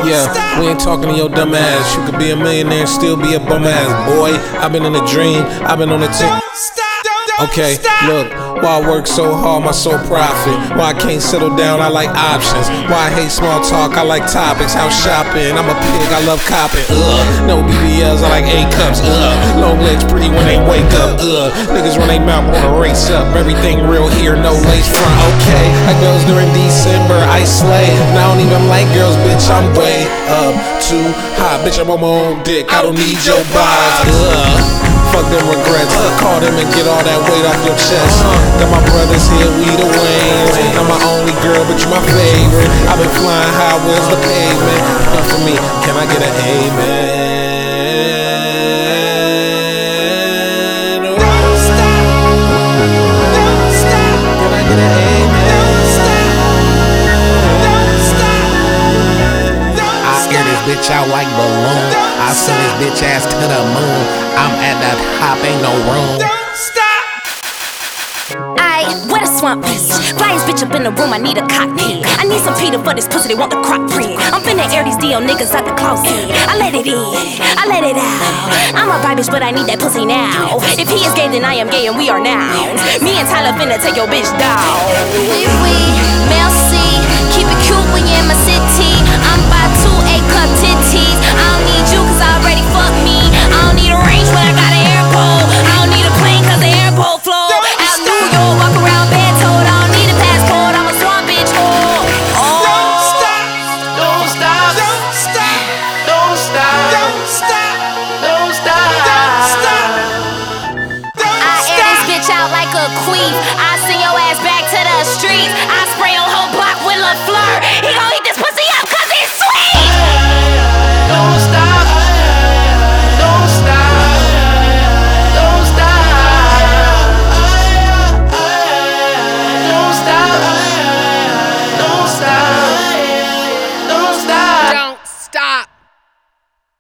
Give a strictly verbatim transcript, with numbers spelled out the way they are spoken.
Yeah, we ain't talking to your dumb ass. You could be a millionaire and still be a bum ass, boy. I've been in a dream, I've been on a tick. Okay, look, why I work so hard, my sole profit. Why I can't settle down, I like options. Why I hate small talk, I like topics. House shopping, I'm a pig, I love copping. Ugh, no B B Ls, I like A cups. Ugh, long legs pretty when they wake up. Ugh, niggas run they mouth wanna race up. Everything real here, no lace front. Okay, I goes during December, I slay. And I don't even like girls, bitch, I'm way up too high. Bitch, I'm on my own dick, I don't need your vibes. Ugh. Fuck them regrets, call them and get all that weight off your chest. Got my brothers here, we the Waynes. Not my only girl, but you my favorite. I've been flying high, where's the pavement? But for me, can I get an amen? Don't stop, don't stop. Can I get an amen? Don't stop, don't stop. I air this bitch out like balloon. I send this bitch ass to the moon. I'm at the top, ain't no room. Don't stop. I where the swamp is. Flyest bitch up in the room, I need a cockpit. I need some Peter for this pussy, they want the crock print. I'm finna air these D L niggas out the closet. I let it in, I let it out. I'm a bi bitch, but I need that pussy now. If he is gay, then I am gay and we are now. Me and Tyler finna take your bitch down. We we, Mel C, keep it cute when you're in my city. I'm by two A cup titties. I don't need you cause I already fucked me. I don't need a range when I got an airport. I don't need a plane cause the airport flow. Out New York, walk around bed told. I don't need a passport, I'm a swamp bitch whore. Oh. Don't stop, don't stop, don't stop, don't stop, don't stop, don't stop, don't stop. I air this bitch out like a queen. I send your ass back to the streets. I spray your whole block with LaFleur. He gon'